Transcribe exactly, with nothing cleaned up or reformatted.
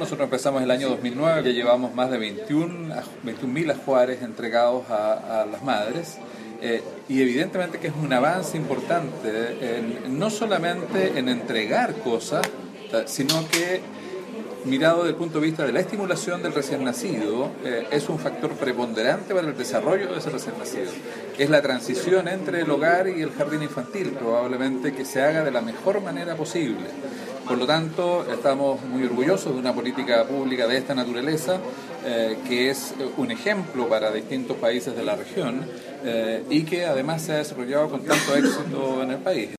nosotros empezamos el año dos mil nueve, ya llevamos más de veintiún mil ajuares entregados a, a las madres. Eh, y evidentemente que es un avance importante, en, no solamente en entregar cosas, sino que, mirado desde el punto de vista de la estimulación del recién nacido, eh, es un factor preponderante para el desarrollo de ese recién nacido. Es la transición entre el hogar y el jardín infantil, probablemente que se haga de la mejor manera posible. Por lo tanto, estamos muy orgullosos de una política pública de esta naturaleza, eh, que es un ejemplo para distintos países de la región, eh, y que además se ha desarrollado con tanto éxito en el país.